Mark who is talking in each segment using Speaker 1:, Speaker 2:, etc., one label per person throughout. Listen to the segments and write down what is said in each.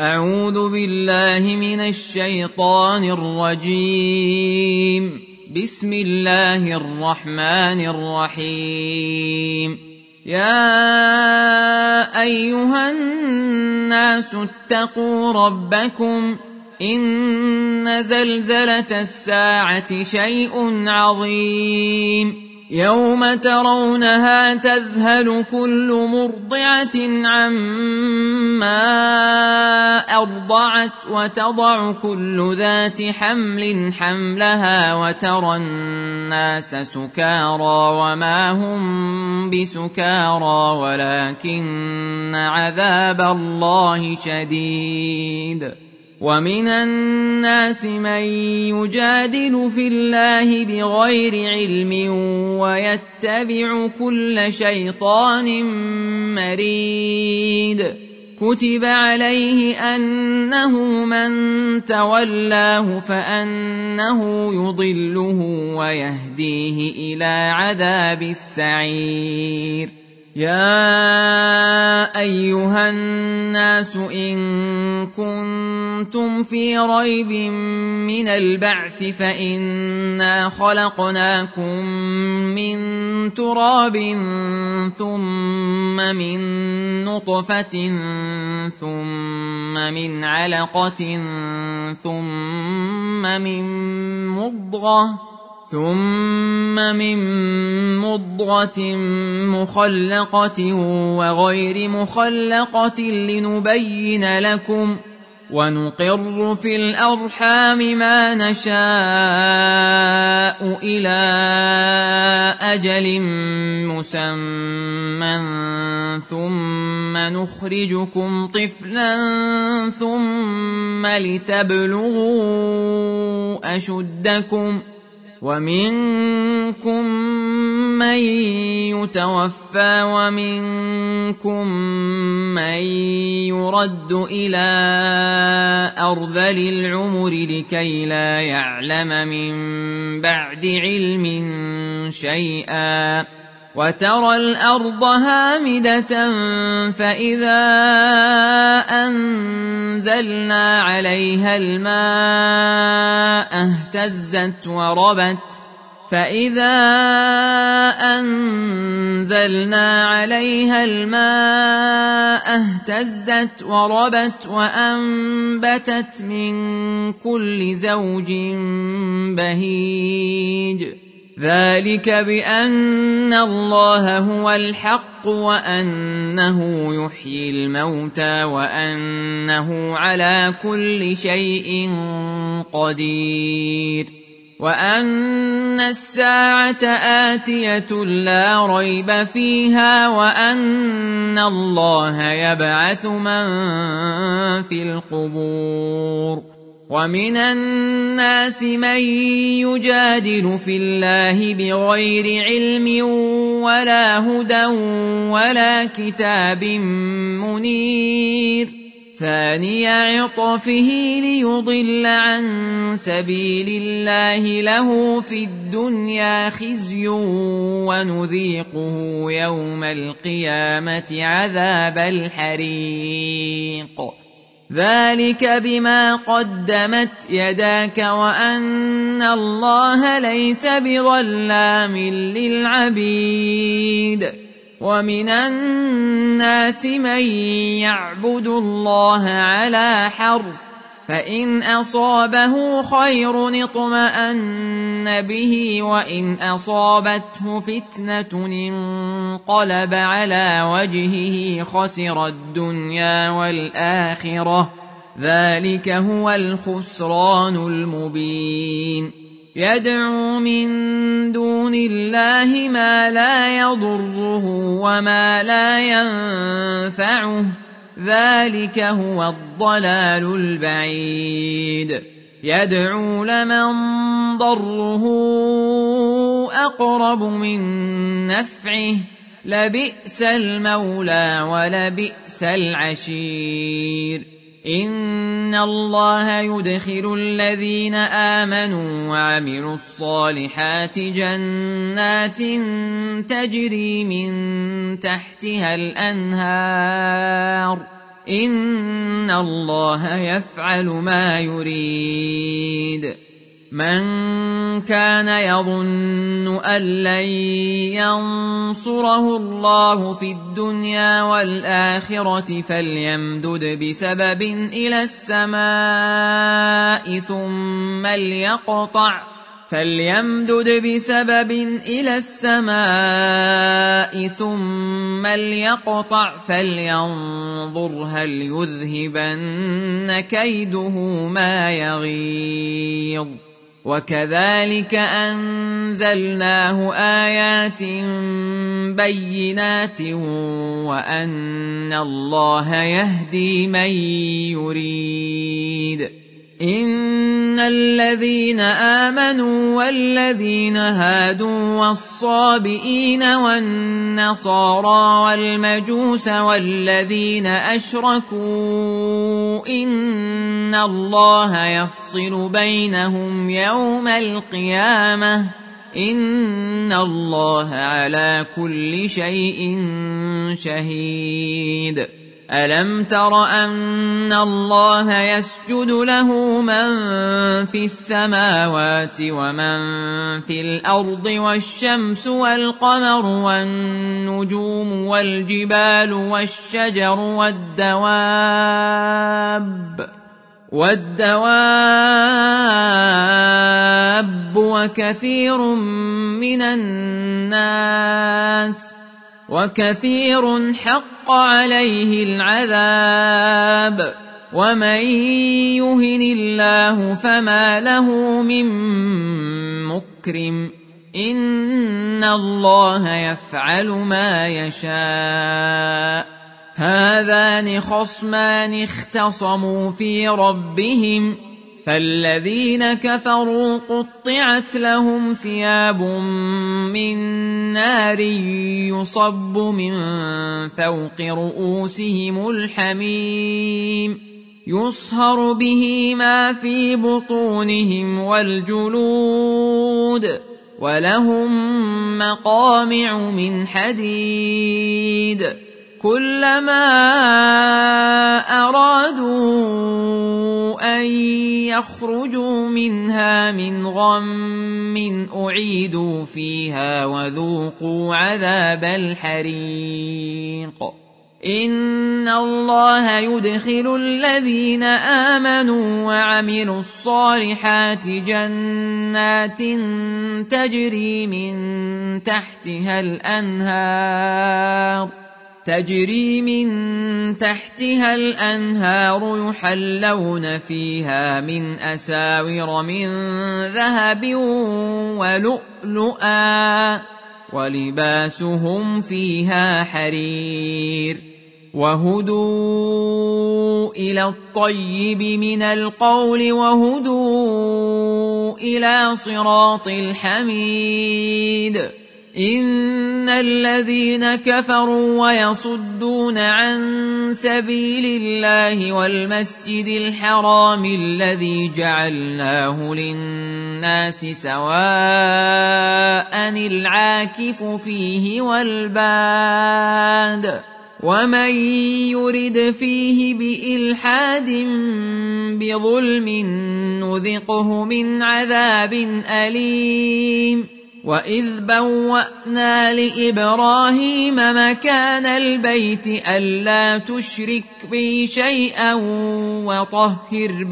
Speaker 1: أعوذ بالله من الشيطان الرجيم. بسم الله الرحمن الرحيم. يا أيها الناس اتقوا ربكم إن زلزلة الساعة شيء عظيم يوم ترونها تذهل كل مرضعة عما أرضعت وتضع كل ذات حمل حملها وترى الناس سكارى وما هم بسكارى ولكن عذاب الله شديد. ومن الناس من يجادل في الله بغير علم ويتبع كل شيطان مريد. كتب عليه أنه من تولاه فأنه يضله ويهديه إلى عذاب السعير. يا أيها الناس إن كنتم في ريب من البعث فإنا خلقناكم من تراب ثم من نطفة ثم من علقة ثم من مضغة مخلقة وغير مخلقة لنبين لكم ونقر في الأرحام ما نشاء إلى أجل مسمى ثم نخرجكم طفلا ثم لتبلغوا أشدكم ومنكم من يتوفى ومنكم من يرد إلى أرذل العمر لكي لا يعلم من بعد علم شيئا. وترى الأرض هامدة فإذا أنزلنا عليها الماء اهتزت وربت وأنبتت من كل زوج بهيج. ذلك بأن الله هو الحق وأنه يحيي الموتى وأنه على كل شيء قدير وأن الساعة آتية لا ريب فيها وأن الله يبعث من في القبور. ومن الناس من يجادل في الله بغير علم ولا هدى ولا كتاب منير. ثاني عطفه ليضل عن سبيل الله له في الدنيا خزي ونذيقه يوم القيامة عذاب الحريق. ذلك بما قدمت يداك وأن الله ليس بظلام للعبيد. ومن الناس من يعبد الله على حرف فإن أصابه خير اطمأن به وإن أصابته فتنة انقلب على وجهه خسر الدنيا والآخرة. ذلك هو الخسران المبين. يدعو من دون الله ما لا يضره وما لا ينفعه ذلك هو الضلال البعيد. يدعو لمن ضره أقرب من نفعه لبئس المولى ولبئس العشير. إن الله يدخل الذين آمنوا وعملوا الصالحات جنات تجري من تحتها الأنهار إن الله يفعل ما يريد. من كان يظن أن لن ينصره الله في الدنيا والآخرة فليمدد بسبب إلى السماء ثم ليقطع فلينظر هل يذهبن كيده ما يغيظ. وكذلك أنزلناه آيات بينات وأن الله يهدي من يريد. إن الذين آمنوا والذين هادوا والصابئين والنصارى والمجوس والذين أشركوا إن الله يفصل بينهم يوم القيامة إن الله على كل شيء شهيد. ألم تر أن الله يسجد له من في السماوات ومن في الأرض والشمس والقمر والنجوم والجبال والشجر والدواب وكثير حق عليه العذاب. ومن يهن الله فما له من مكرم إن الله يفعل ما يشاء. هذان خصمان اختصموا في ربهم فالذين كفروا قطعت لهم ثياب من نار يصب من فوق رؤوسهم الحميم يصهر به ما في بطونهم والجلود ولهم مقامع من حديد كلما أرادوا أن يخرجوا منها من غم أعيدوا فيها وذوقوا عذاب الحريق. إن الله يدخل الذين آمنوا وعملوا الصالحات جنات تجري من تحتها الأنهار يحلون فيها من أساور من ذهب ولؤلؤا ولباسهم فيها حرير وهدوا إلى الطيب من القول وهدوا إلى صراط الحميد. إن الذين كفروا ويصدون عن سبيل الله والمسجد الحرام الذي جعلناه للناس سواء العاكف فيه والباد ومن يرد فيه بإلحاد بظلم نذقه من عذاب أليم. وإذ بوأنا لإبراهيم مكان البيت ألا تشرك بي شيئا وطهر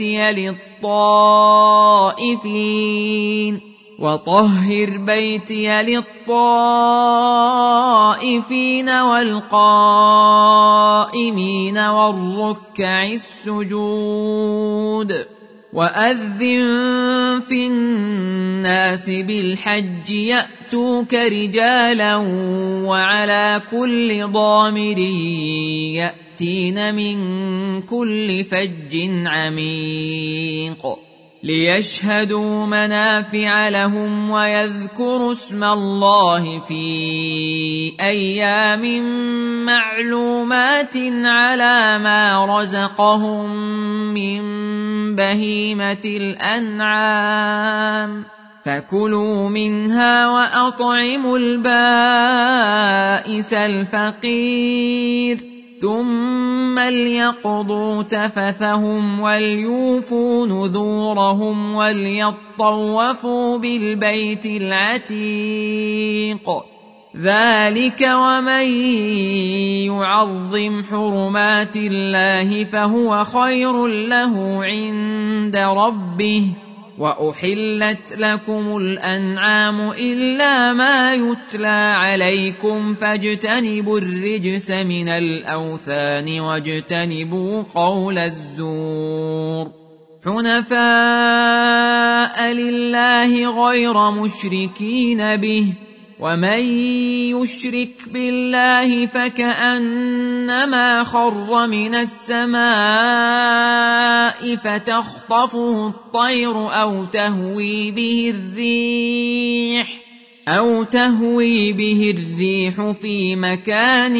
Speaker 1: بيتي للطائفين والقائمين والركع السجود. وأذن في الناس بالحج يأتوك رجالا وعلى كل ضامر يأتين من كل فج عميق ليشهدوا منافع لهم ويذكروا اسم الله في أيام معلومات على ما رزقهم من بهيمة الأنعام فكلوا منها وأطعموا البائس الفقير. ثم ليقضوا تفثهم وليوفوا نذورهم وليطوفوا بالبيت العتيق. ذلك ومن يعظم حرمات الله فهو خير له عند ربه. وأحلت لكم الأنعام إلا ما يتلى عليكم فاجتنبوا الرجس من الأوثان واجتنبوا قول الزور. حنفاء لله غير مشركين به، ومن يشرك بالله فكأنما خر من السماء فتخطفه الطير أو تهوي به الريح في مكان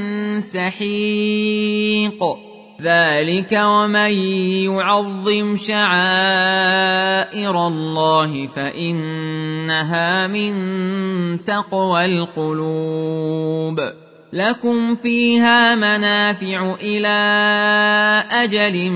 Speaker 1: سحيق. ذلك ومن يعظم شعائر الله فإنها من تقوى القلوب. لكم فيها منافع إلى أجل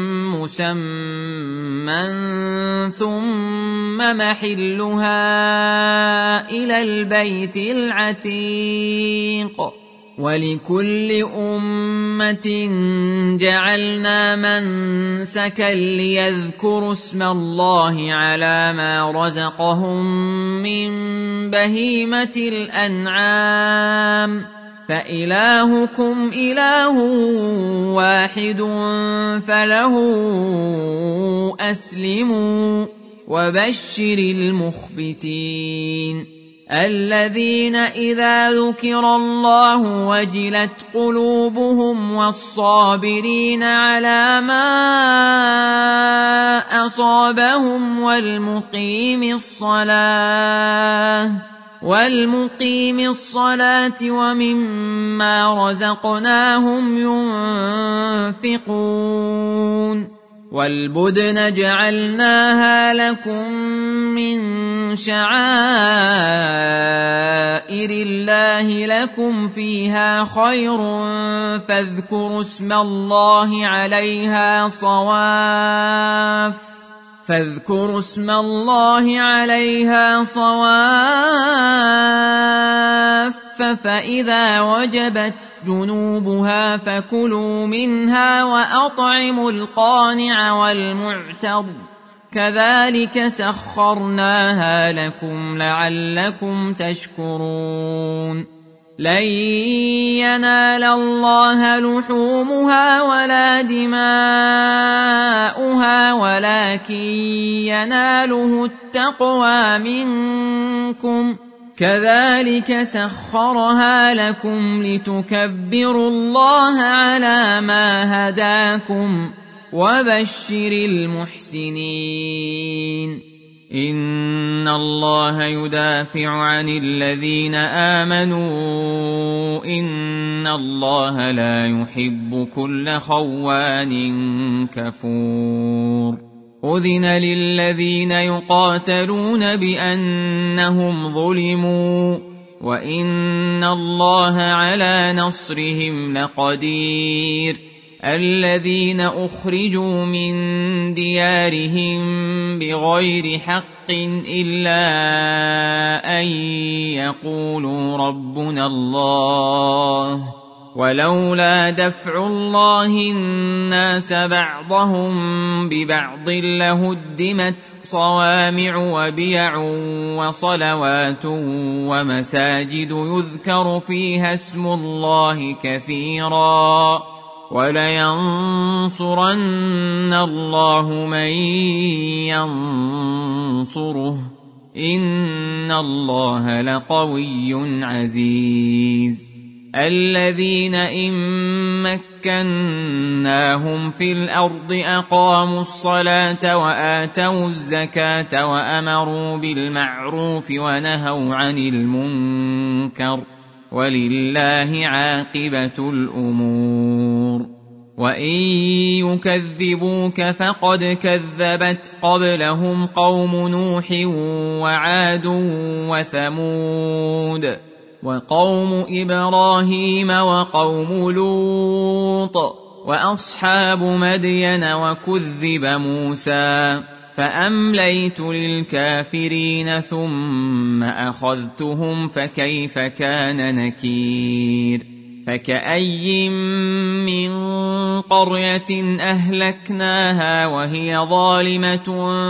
Speaker 1: مسمى ثم محلها إلى البيت العتيق. ولكل أمة جعلنا منسكا ليذكروا اسم الله على ما رزقهم من بهيمة الأنعام، فإلهكم إله واحد فله أسلموا. وبشر المخبتين الذين إذا ذكر الله وجلت قلوبهم والصابرين على ما أصابهم والمقيم الصلاة ومما رزقناهم ينفقون. والبدن جعلناها لكم من شعائر الله لكم فيها خير فاذكروا اسم الله عليها صواف فإذا وجبت جنوبها فكلوا منها وأطعموا القانع والمعتر كذلك سخرناها لكم لعلكم تشكرون. لن ينال الله لحومها ولا دماؤها ولكن يناله التقوى منكم كذلك سخرها لكم لتكبروا الله على ما هداكم. وبشر المحسنين إن الله يدافع عن الذين آمنوا إن الله لا يحب كل خوان كفور. أذن للذين يقاتلون بأنهم ظلموا وإن الله على نصرهم لقدير. الذين أخرجوا من ديارهم بغير حق إلا أن يقولوا ربنا الله ولولا دفع الله الناس بعضهم ببعض لهدمت صوامع وبيع وصلوات ومساجد يذكر فيها اسم الله كثيرا ولينصرن الله من ينصره إن الله لقوي عزيز. الذين إن مكناهم في الأرض أقاموا الصلاة وآتوا الزكاة وأمروا بالمعروف ونهوا عن المنكر ولله عاقبة الأمور. وإن يكذبوك فقد كذبت قبلهم قوم نوح وعاد وثمود وقوم إبراهيم وقوم لوط وأصحاب مدين وكذب موسى فأمليت للكافرين ثم أخذتهم فكيف كان نكير فكأي من قرية أهلكناها وهي ظالمة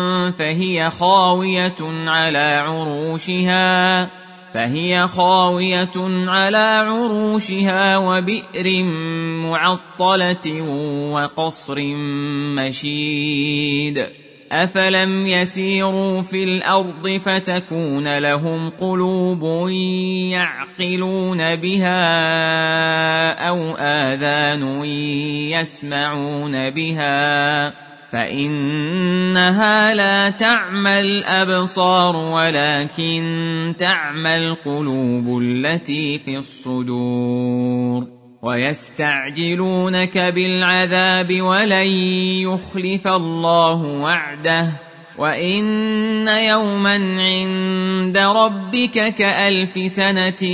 Speaker 1: فهي خاوية على عروشها وبئر معطلة وقصر مشيد أفلم يسيروا في الأرض فتكون لهم قلوب يعقلون بها أو آذان يسمعون بها فإنها لا تعمى الأبصار ولكن تعمى القلوب التي في الصدور ويستعجلونك بالعذاب ولن يخلف الله وعده وإن يوما عند ربك كألف سنة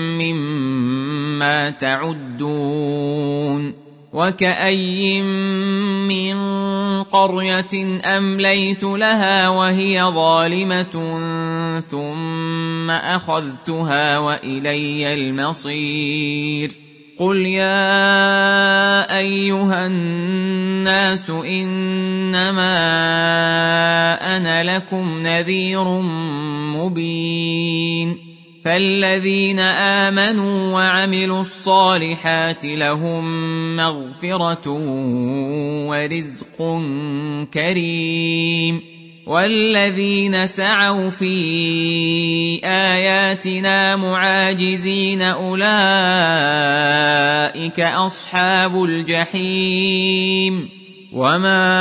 Speaker 1: مما تعدون وكأي من قرية أمليت لها وهي ظالمة ثم أخذتها وإلي المصير قل يا أيها الناس إنما أنا لكم نذير مبين فالذين آمنوا وعملوا الصالحات لهم مغفرة ورزق كريم والذين سعوا في آياتنا معاجزين أولئك أصحاب الجحيم وما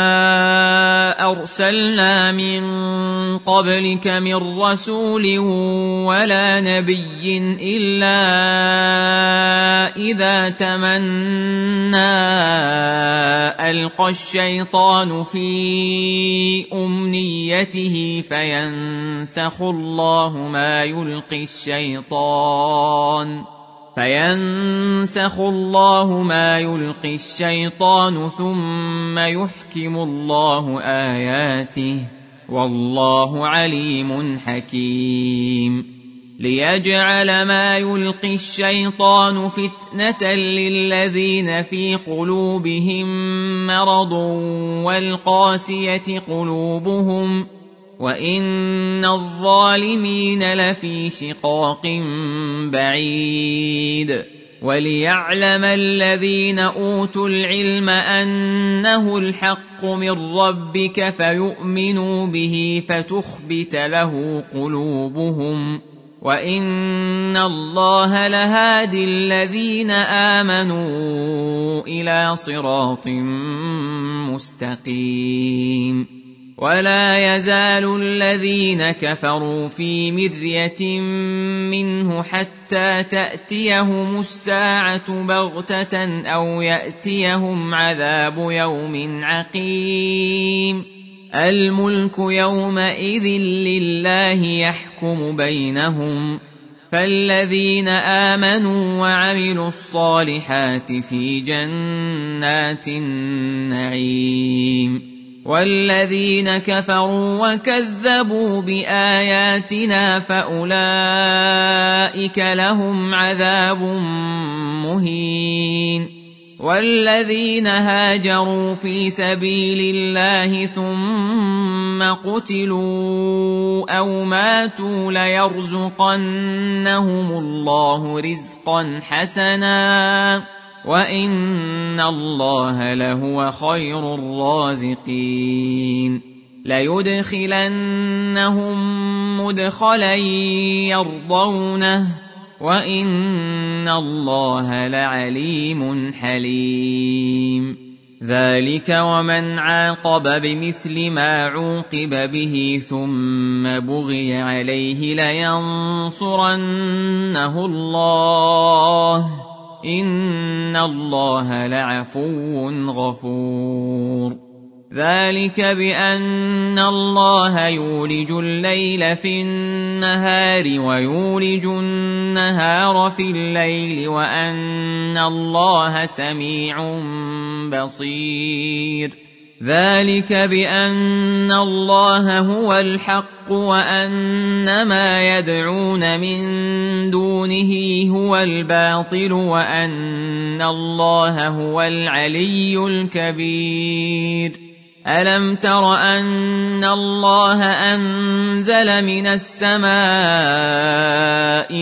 Speaker 1: أرسلنا من قبلك من رسول ولا نبي إلا إذا تمنى ألقى الشيطان في أمنيته فينسخ الله ما يلقي الشيطان ثم يحكم الله آياته والله عليم حكيم ليجعل ما يلقي الشيطان فتنة للذين في قلوبهم مرض والقاسية قلوبهم وإن الظالمين لفي شقاق بعيد وليعلم الذين أوتوا العلم أنه الحق من ربك فيؤمنوا به فتخبت له قلوبهم وإن الله لهادي الذين آمنوا إلى صراط مستقيم ولا يزال الذين كفروا في مرية منه حتى تأتيهم الساعة بغتة أو يأتيهم عذاب يوم عقيم الملك يومئذ لله يحكم بينهم فالذين آمنوا وعملوا الصالحات في جنات النعيم والذين كفروا وكذبوا بآياتنا فأولئك لهم عذاب مهين والذين هاجروا في سبيل الله ثم قتلوا أو ماتوا ليرزقنهم الله رزقا حسنا وإن الله لهو خير الرازقين ليدخلنهم مدخلا يرضونه وإن الله لعليم حليم ذلك ومن عاقب بمثل ما عوقب به ثم بغي عليه لينصرنه الله إن الله لعفو غفور ذلك بأن الله يولج الليل في النهار ويولج النهار في الليل وأن الله سميع بصير. ذلك بأن الله هو الحق وأن ما يدعون من دونه هو الباطل وأن الله هو العلي الكبير. ألم تر أن الله أنزل من السماء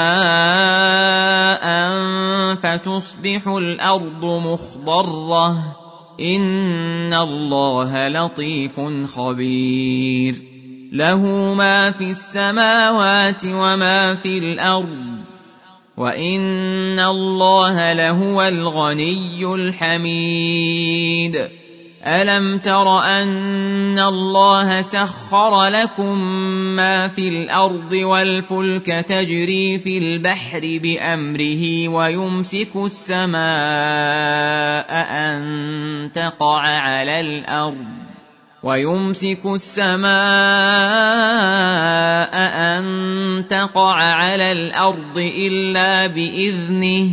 Speaker 1: ماء فتصبح الأرض مخضرة إن الله لطيف خبير. له ما في السماوات وما في الأرض وإن الله لهو الغني الحميد. ألم تر أن الله سخر لكم ما في الأرض والفلك تجري في البحر بأمره ويمسك السماء أن تقع على الأرض إلا بإذنه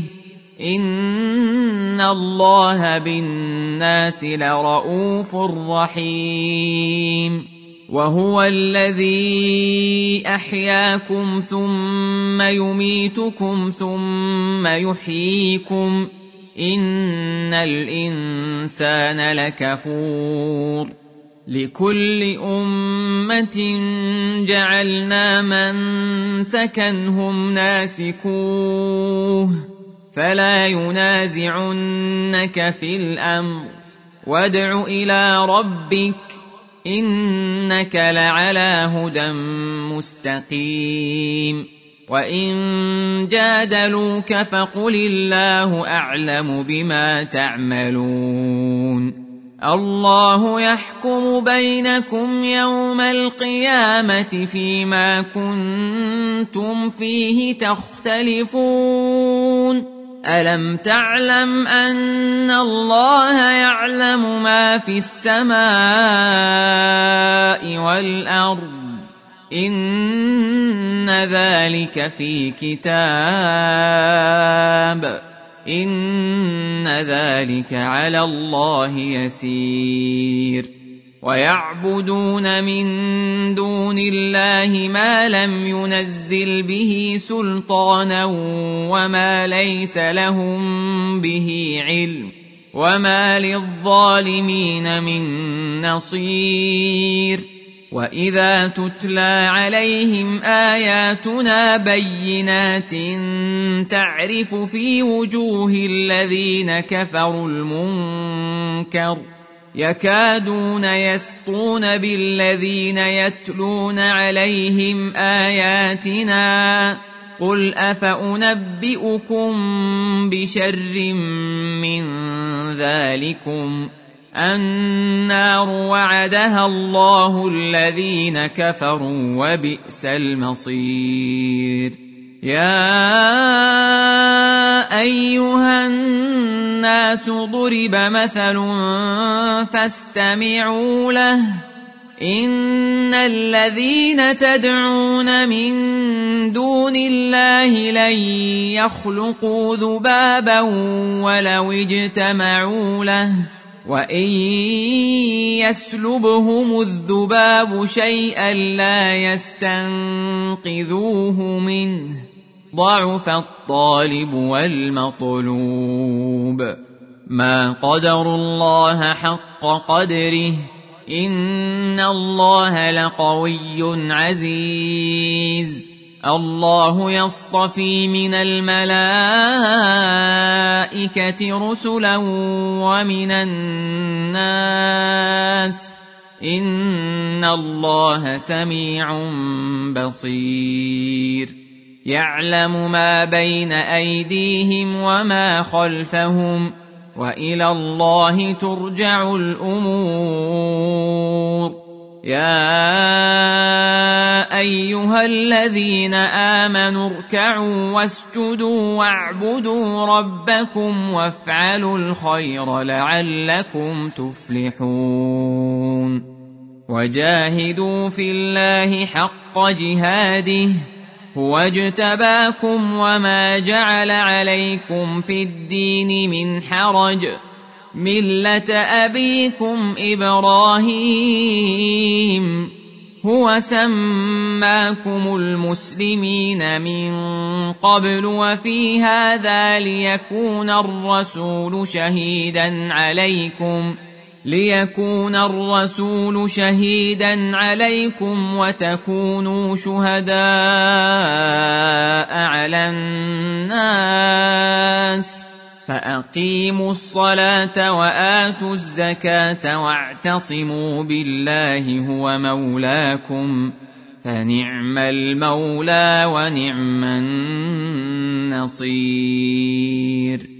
Speaker 1: إن الله بالناس لرؤوف رحيم. وهو الذي أحياكم ثم يميتكم ثم يحييكم إن الإنسان لكفور. لكل أمة جعلنا منسكا هم ناسكوه فلا ينازعنك في الأمر وادع إلى ربك إنك لعلى هدى مستقيم. وإن جادلوك فقل الله أعلم بما تعملون. الله يحكم بينكم يوم القيامة فيما كنتم فيه تختلفون. ألم تعلم أن الله يعلم ما في السماء والأرض إن ذلك في كتاب إن ذلك على الله يسير. ويعبدون من دون الله ما لم ينزل به سلطانا وما ليس لهم به علم وما للظالمين من نصير. وإذا تتلى عليهم آياتنا بينات تعرف في وجوه الذين كفروا المنكر يكادون يسطون بالذين يتلون عليهم آياتنا قل أفأنبئكم بشر من ذلكم النار وعدها الله الذين كفروا وبئس المصير. يا أيها الناس ضرب مثل فاستمعوا له إن الذين تدعون من دون الله لن يخلقوا ذبابا ولو اجتمعوا له وإن يسلبهم الذباب شيئا لا يستنقذوه منه ضعف الطالب والمطلوب. ما قدروا الله حق قدره إن الله لقوي عزيز. الله يصطفي من الملائكة رسلا ومن الناس إن الله سميع بصير. يعلم ما بين أيديهم وما خلفهم وإلى الله ترجع الأمور. يا أيها الذين آمنوا اركعوا واسجدوا واعبدوا ربكم وافعلوا الخير لعلكم تفلحون وجاهدوا في الله حق جهاده هو اجتباكم وما جعل عليكم في الدين من حرج ملة أبيكم إبراهيم هو سماكم المسلمين من قبل وفي هذا ليكون الرسول شهيدا عليكم وتكونوا شهداء على الناس فأقيموا الصلاة وآتوا الزكاة واعتصموا بالله هو مولاكم فنعم المولى ونعم النصير.